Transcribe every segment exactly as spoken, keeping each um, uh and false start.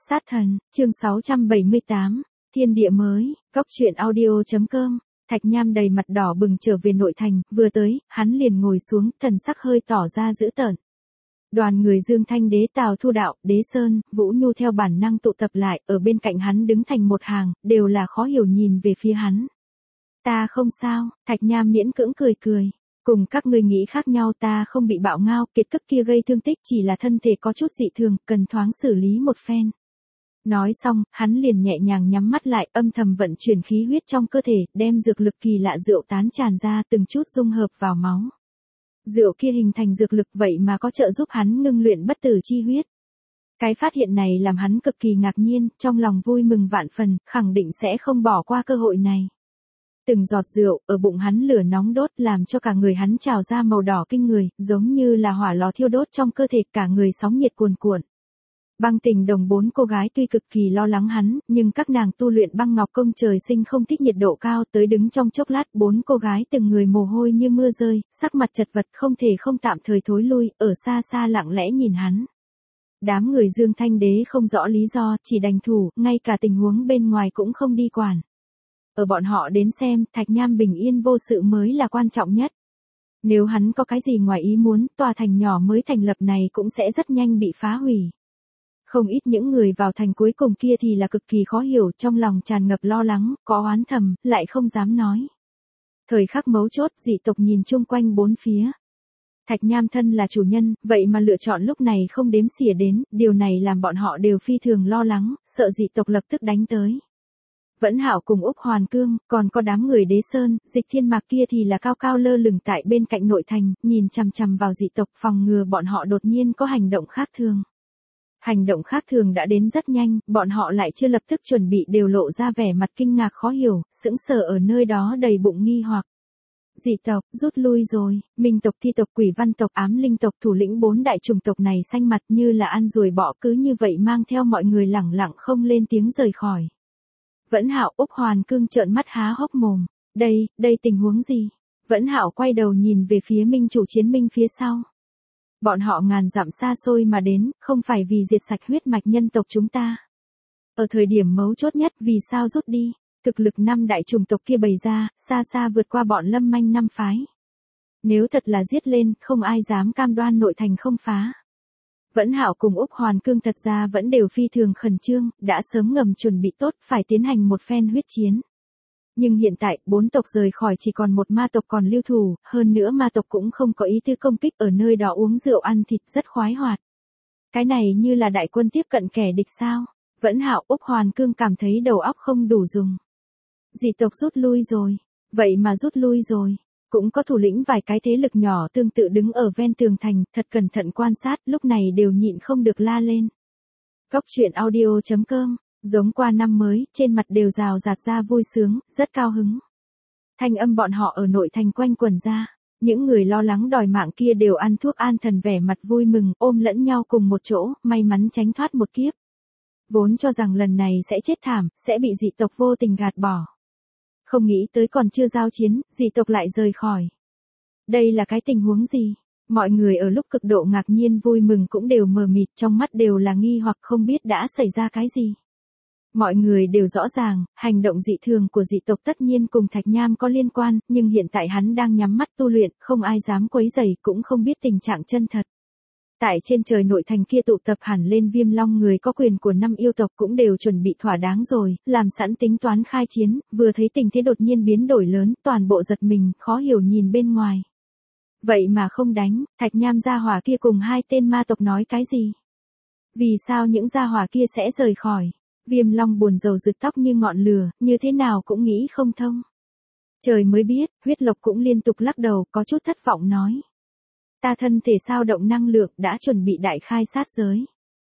Sát thần, chương sáu trăm bảy mươi tám, thiên địa mới, góc truyện audio chấm com. Thạch Nham đầy mặt đỏ bừng trở về nội thành, vừa tới, hắn liền ngồi xuống, thần sắc hơi tỏ ra dữ tợn. Đoàn người Dương Thanh Đế, Tào Thu Đạo, Đế Sơn, Vũ Nhu theo bản năng tụ tập lại, ở bên cạnh hắn đứng thành một hàng, đều là khó hiểu nhìn về phía hắn. Ta không sao, Thạch Nham miễn cưỡng cười cười. Cùng các ngươi nghĩ khác nhau, ta không bị bạo ngao, kiệt cức kia gây thương tích, chỉ là thân thể có chút dị thường, cần thoáng xử lý một phen. Nói xong, hắn liền nhẹ nhàng nhắm mắt lại, âm thầm vận chuyển khí huyết trong cơ thể, đem dược lực kỳ lạ rượu tán tràn ra từng chút dung hợp vào máu. Rượu kia hình thành dược lực vậy mà có trợ giúp hắn ngưng luyện bất tử chi huyết. Cái phát hiện này làm hắn cực kỳ ngạc nhiên, trong lòng vui mừng vạn phần, khẳng định sẽ không bỏ qua cơ hội này. Từng giọt rượu ở bụng hắn lửa nóng đốt làm cho cả người hắn trào ra màu đỏ kinh người, giống như là hỏa lò thiêu đốt trong cơ thể, cả người sóng nhiệt cuồn cuộn. Băng Tình Đồng bốn cô gái tuy cực kỳ lo lắng hắn, nhưng các nàng tu luyện băng ngọc công trời sinh không thích nhiệt độ cao, tới đứng trong chốc lát, bốn cô gái từng người mồ hôi như mưa rơi, sắc mặt chật vật không thể không tạm thời thối lui, ở xa xa lặng lẽ nhìn hắn. Đám người Dương Thanh Đế không rõ lý do, chỉ đành thủ, ngay cả tình huống bên ngoài cũng không đi quản. Ở bọn họ đến xem, Thạch Nham bình yên vô sự mới là quan trọng nhất. Nếu hắn có cái gì ngoài ý muốn, tòa thành nhỏ mới thành lập này cũng sẽ rất nhanh bị phá hủy. Không ít những người vào thành cuối cùng kia thì là cực kỳ khó hiểu, trong lòng tràn ngập lo lắng, có oán thầm, lại không dám nói. Thời khắc mấu chốt, dị tộc nhìn chung quanh bốn phía. Thạch Nham thân là chủ nhân, vậy mà lựa chọn lúc này không đếm xỉa đến, điều này làm bọn họ đều phi thường lo lắng, sợ dị tộc lập tức đánh tới. Vẫn Hạo cùng Úc Hoàn Cương, còn có đám người Đế Sơn, Dịch Thiên Mạc kia thì là cao cao lơ lửng tại bên cạnh nội thành, nhìn chằm chằm vào dị tộc, phòng ngừa bọn họ đột nhiên có hành động khác thường. Hành động khác thường đã đến rất nhanh, bọn họ lại chưa lập tức chuẩn bị đều lộ ra vẻ mặt kinh ngạc khó hiểu, sững sờ ở nơi đó đầy bụng nghi hoặc. Dị tộc, rút lui rồi, Minh tộc, Thi tộc, Quỷ Văn tộc, Ám Linh tộc, thủ lĩnh bốn đại chủng tộc này xanh mặt như là ăn ruồi bọ, cứ như vậy mang theo mọi người lẳng lặng không lên tiếng rời khỏi. Vẫn Hạo, Úc Hoàn Cương trợn mắt há hốc mồm, đây, đây tình huống gì? Vẫn Hạo quay đầu nhìn về phía Minh chủ chiến minh phía sau. Bọn họ ngàn dặm xa xôi mà đến, không phải vì diệt sạch huyết mạch nhân tộc chúng ta. Ở thời điểm mấu chốt nhất, vì sao rút đi? Thực lực năm đại chủng tộc kia bày ra, xa xa vượt qua bọn Lâm Manh năm phái. Nếu thật là giết lên, không ai dám cam đoan nội thành không phá. Vẫn Hạo cùng Úc Hoàn Cương thật ra vẫn đều phi thường khẩn trương, đã sớm ngầm chuẩn bị tốt, phải tiến hành một phen huyết chiến. Nhưng hiện tại, bốn tộc rời khỏi chỉ còn một ma tộc còn lưu thủ, hơn nữa ma tộc cũng không có ý tư công kích, ở nơi đó uống rượu ăn thịt rất khoái hoạt. Cái này như là đại quân tiếp cận kẻ địch sao? Vẫn Hạo, Úc Hoàn Cương cảm thấy đầu óc không đủ dùng. Dị tộc rút lui rồi. Vậy mà rút lui rồi. Cũng có thủ lĩnh vài cái thế lực nhỏ tương tự đứng ở ven tường thành, thật cẩn thận quan sát, lúc này đều nhịn không được la lên. Góc truyện audio chấm com, giống qua năm mới, trên mặt đều rào rạt ra vui sướng, rất cao hứng. Thanh âm bọn họ ở nội thành quanh quẩn ra, những người lo lắng đòi mạng kia đều ăn thuốc an thần vẻ mặt vui mừng, ôm lẫn nhau cùng một chỗ, may mắn tránh thoát một kiếp. Vốn cho rằng lần này sẽ chết thảm, sẽ bị dị tộc vô tình gạt bỏ. Không nghĩ tới còn chưa giao chiến, dị tộc lại rời khỏi. Đây là cái tình huống gì? Mọi người ở lúc cực độ ngạc nhiên vui mừng cũng đều mờ mịt, trong mắt đều là nghi hoặc không biết đã xảy ra cái gì. Mọi người đều rõ ràng, hành động dị thường của dị tộc tất nhiên cùng Thạch Nham có liên quan, nhưng hiện tại hắn đang nhắm mắt tu luyện, không ai dám quấy rầy, cũng không biết tình trạng chân thật. Tại trên trời nội thành kia tụ tập hẳn lên Viêm Long người có quyền của năm yêu tộc cũng đều chuẩn bị thỏa đáng rồi, làm sẵn tính toán khai chiến, vừa thấy tình thế đột nhiên biến đổi lớn, toàn bộ giật mình, khó hiểu nhìn bên ngoài. Vậy mà không đánh, Thạch Nham gia hỏa kia cùng hai tên ma tộc nói cái gì? Vì sao những gia hỏa kia sẽ rời khỏi? Viêm Long buồn rầu rực tóc như ngọn lửa, như thế nào cũng nghĩ không thông. Trời mới biết, Huyết Lộc cũng liên tục lắc đầu, có chút thất vọng nói. Ta thân thể sao động năng lượng đã chuẩn bị đại khai sát giới.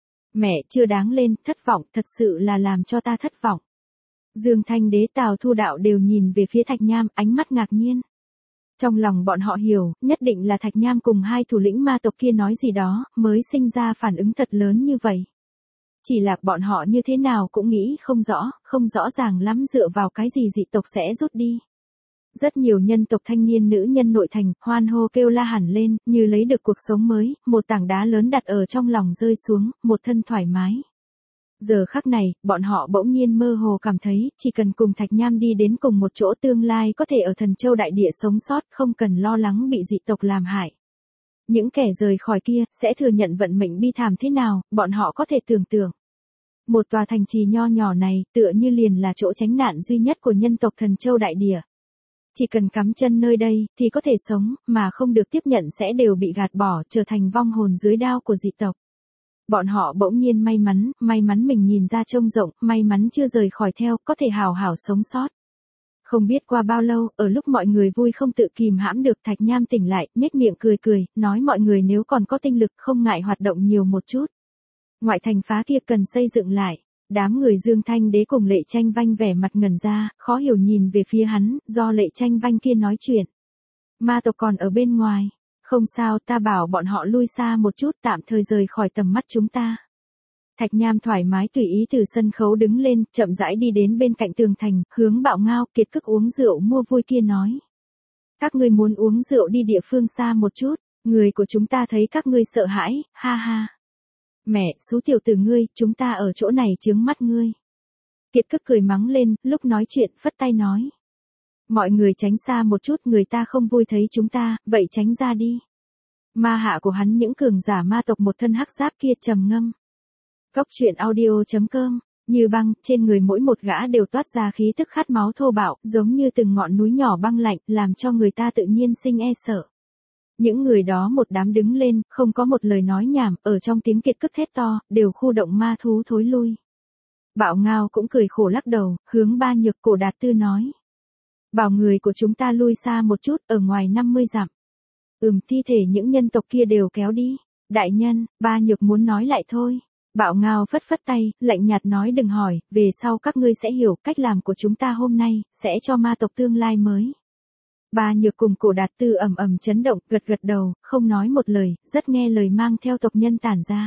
Mẹ chưa đáng lên, thất vọng, thật sự là làm cho ta thất vọng. Dương Thanh Đế, Tào Thu Đạo đều nhìn về phía Thạch Nham, ánh mắt ngạc nhiên. Trong lòng bọn họ hiểu, nhất định là Thạch Nham cùng hai thủ lĩnh ma tộc kia nói gì đó, mới sinh ra phản ứng thật lớn như vậy. Chỉ là bọn họ như thế nào cũng nghĩ không rõ, không rõ ràng lắm dựa vào cái gì dị tộc sẽ rút đi. Rất nhiều nhân tộc thanh niên nữ nhân nội thành, hoan hô kêu la hẳn lên, như lấy được cuộc sống mới, một tảng đá lớn đặt ở trong lòng rơi xuống, một thân thoải mái. Giờ khắc này, bọn họ bỗng nhiên mơ hồ cảm thấy, chỉ cần cùng Thạch Nham đi đến cùng một chỗ tương lai có thể ở Thần Châu Đại Địa sống sót, không cần lo lắng bị dị tộc làm hại. Những kẻ rời khỏi kia, sẽ thừa nhận vận mệnh bi thảm thế nào, bọn họ có thể tưởng tượng. Một tòa thành trì nho nhỏ này, tựa như liền là chỗ tránh nạn duy nhất của nhân tộc Thần Châu Đại Địa. Chỉ cần cắm chân nơi đây, thì có thể sống, mà không được tiếp nhận sẽ đều bị gạt bỏ, trở thành vong hồn dưới đao của dị tộc. Bọn họ bỗng nhiên may mắn, may mắn mình nhìn ra trông rộng, may mắn chưa rời khỏi theo, có thể hào hảo sống sót. Không biết qua bao lâu, ở lúc mọi người vui không tự kìm hãm được, Thạch Nham tỉnh lại, nhếch miệng cười cười, nói mọi người nếu còn có tinh lực không ngại hoạt động nhiều một chút. Ngoại thành phá kia cần xây dựng lại. Đám người Dương Thanh Đế cùng Lệ Tranh Vanh vẻ mặt ngẩn ra, khó hiểu nhìn về phía hắn, do Lệ Tranh Vanh kia nói chuyện. Ma tộc còn ở bên ngoài. Không sao, ta bảo bọn họ lui xa một chút, tạm thời rời khỏi tầm mắt chúng ta. Thạch Nham thoải mái tùy ý từ sân khấu đứng lên, chậm rãi đi đến bên cạnh tường thành, hướng Bạo Ngao kiệt cức uống rượu mua vui kia nói. Các ngươi muốn uống rượu đi địa phương xa một chút, người của chúng ta thấy các ngươi sợ hãi, ha ha. Mẹ, xú tiểu tử ngươi, chúng ta ở chỗ này chướng mắt ngươi. Kiệt cức cười mắng lên, lúc nói chuyện, phất tay nói. Mọi người tránh xa một chút, người ta không vui thấy chúng ta, vậy tránh ra đi. Ma hạ của hắn những cường giả ma tộc một thân hắc giáp kia trầm ngâm. Cốc truyện audio chấm com, như băng, trên người mỗi một gã đều toát ra khí tức khát máu thô bạo, giống như từng ngọn núi nhỏ băng lạnh, làm cho người ta tự nhiên sinh e sợ. Những người đó một đám đứng lên, không có một lời nói nhảm, ở trong tiếng kiệt cức thét to, đều khu động ma thú thối lui. Bạo Ngao cũng cười khổ lắc đầu, hướng Ba Nhược Cổ Đạt Tư nói. Bảo người của chúng ta lui xa một chút, ở ngoài năm mươi dặm. Ừm, thi thể những nhân tộc kia đều kéo đi. Đại nhân, Ba Nhược muốn nói lại thôi. Bạo Ngao phất phất tay, lạnh nhạt nói đừng hỏi, về sau các ngươi sẽ hiểu, cách làm của chúng ta hôm nay, sẽ cho ma tộc tương lai mới. Ba Nhược cùng Cổ Đạt Tư ầm ầm chấn động, gật gật đầu, không nói một lời, rất nghe lời mang theo tộc nhân tản ra.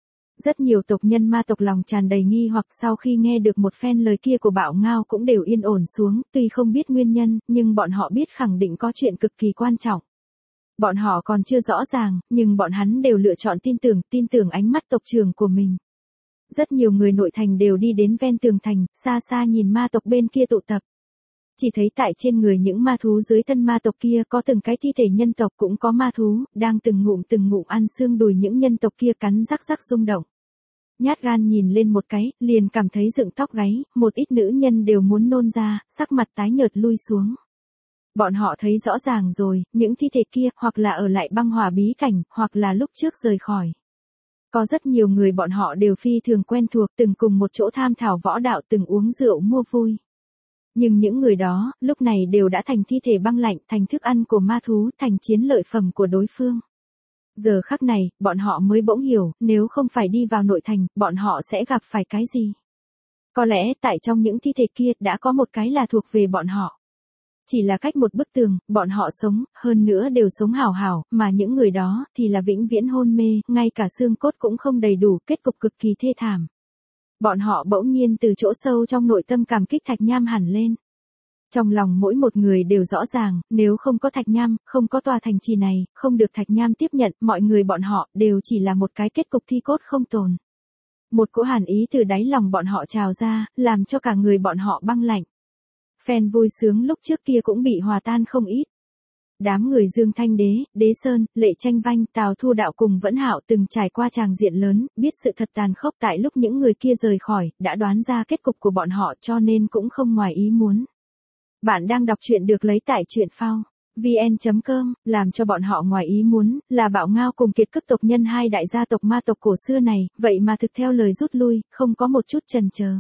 Rất nhiều tộc nhân ma tộc lòng tràn đầy nghi hoặc sau khi nghe được một phen lời kia của Bạo Ngao cũng đều yên ổn xuống, tuy không biết nguyên nhân, nhưng bọn họ biết khẳng định có chuyện cực kỳ quan trọng. Bọn họ còn chưa rõ ràng, nhưng bọn hắn đều lựa chọn tin tưởng, tin tưởng ánh mắt tộc trưởng của mình. Rất nhiều người nội thành đều đi đến ven tường thành, xa xa nhìn ma tộc bên kia tụ tập. Chỉ thấy tại trên người những ma thú dưới thân ma tộc kia có từng cái thi thể nhân tộc cũng có ma thú, đang từng ngụm từng ngụm ăn xương đùi những nhân tộc kia cắn rắc rắc rung động. Nhát gan nhìn lên một cái, liền cảm thấy dựng tóc gáy, một ít nữ nhân đều muốn nôn ra, sắc mặt tái nhợt lui xuống. Bọn họ thấy rõ ràng rồi, những thi thể kia hoặc là ở lại băng hỏa bí cảnh, hoặc là lúc trước rời khỏi. Có rất nhiều người bọn họ đều phi thường quen thuộc, từng cùng một chỗ tham thảo võ đạo, từng uống rượu mua vui. Nhưng những người đó, lúc này đều đã thành thi thể băng lạnh, thành thức ăn của ma thú, thành chiến lợi phẩm của đối phương. Giờ khắc này, bọn họ mới bỗng hiểu, nếu không phải đi vào nội thành, bọn họ sẽ gặp phải cái gì. Có lẽ, tại trong những thi thể kia, đã có một cái là thuộc về bọn họ. Chỉ là cách một bức tường, bọn họ sống, hơn nữa đều sống hảo hảo, mà những người đó, thì là vĩnh viễn hôn mê, ngay cả xương cốt cũng không đầy đủ, kết cục cực kỳ thê thảm. Bọn họ bỗng nhiên từ chỗ sâu trong nội tâm cảm kích Thạch Nham hẳn lên. Trong lòng mỗi một người đều rõ ràng, nếu không có Thạch Nham, không có tòa thành trì này, không được Thạch Nham tiếp nhận, mọi người bọn họ đều chỉ là một cái kết cục thi cốt không tồn. Một cỗ hàn ý từ đáy lòng bọn họ trào ra, làm cho cả người bọn họ băng lạnh. Phen vui sướng lúc trước kia cũng bị hòa tan không ít. Đám người Dương Thanh Đế, Đế Sơn, Lệ Tranh Vanh, Tào Thu Đạo cùng Vẫn Hạo từng trải qua tràng diện lớn, biết sự thật tàn khốc tại lúc những người kia rời khỏi, đã đoán ra kết cục của bọn họ cho nên cũng không ngoài ý muốn. Bạn đang đọc truyện được lấy tại truyện phao vn chấm com, làm cho bọn họ ngoài ý muốn, là Bạo Ngao cùng kiệt cức tộc nhân hai đại gia tộc ma tộc cổ xưa này, vậy mà thực theo lời rút lui, không có một chút chần chờ.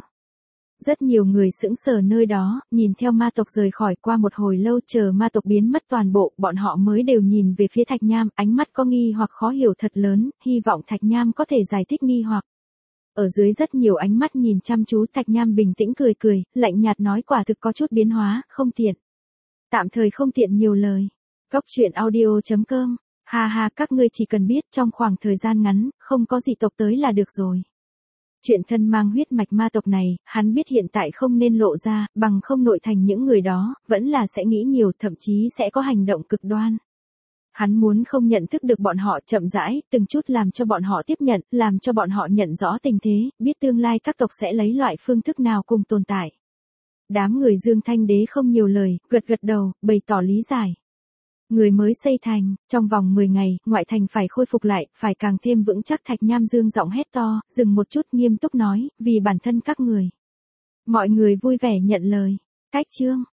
Rất nhiều người sững sờ nơi đó, nhìn theo ma tộc rời khỏi qua một hồi lâu chờ ma tộc biến mất toàn bộ, bọn họ mới đều nhìn về phía Thạch Nham, ánh mắt có nghi hoặc khó hiểu thật lớn, hy vọng Thạch Nham có thể giải thích nghi hoặc. Ở dưới rất nhiều ánh mắt nhìn chăm chú, Thạch Nham bình tĩnh cười cười, lạnh nhạt nói quả thực có chút biến hóa, không tiện. Tạm thời không tiện nhiều lời. Cốc truyện audio chấm com, ha ha các ngươi chỉ cần biết trong khoảng thời gian ngắn, không có dị tộc tới là được rồi. Chuyện thân mang huyết mạch ma tộc này, hắn biết hiện tại không nên lộ ra, bằng không nội thành những người đó, vẫn là sẽ nghĩ nhiều, thậm chí sẽ có hành động cực đoan. Hắn muốn không nhận thức được bọn họ, chậm rãi, từng chút làm cho bọn họ tiếp nhận, làm cho bọn họ nhận rõ tình thế, biết tương lai các tộc sẽ lấy loại phương thức nào cùng tồn tại. Đám người Dương Thanh Đế không nhiều lời, gật gật đầu, bày tỏ lý giải. Người mới xây thành, trong vòng mười ngày, ngoại thành phải khôi phục lại, phải càng thêm vững chắc. Thạch Nham Dương giọng hét to, dừng một chút nghiêm túc nói, vì bản thân các người. Mọi người vui vẻ nhận lời. Cách chương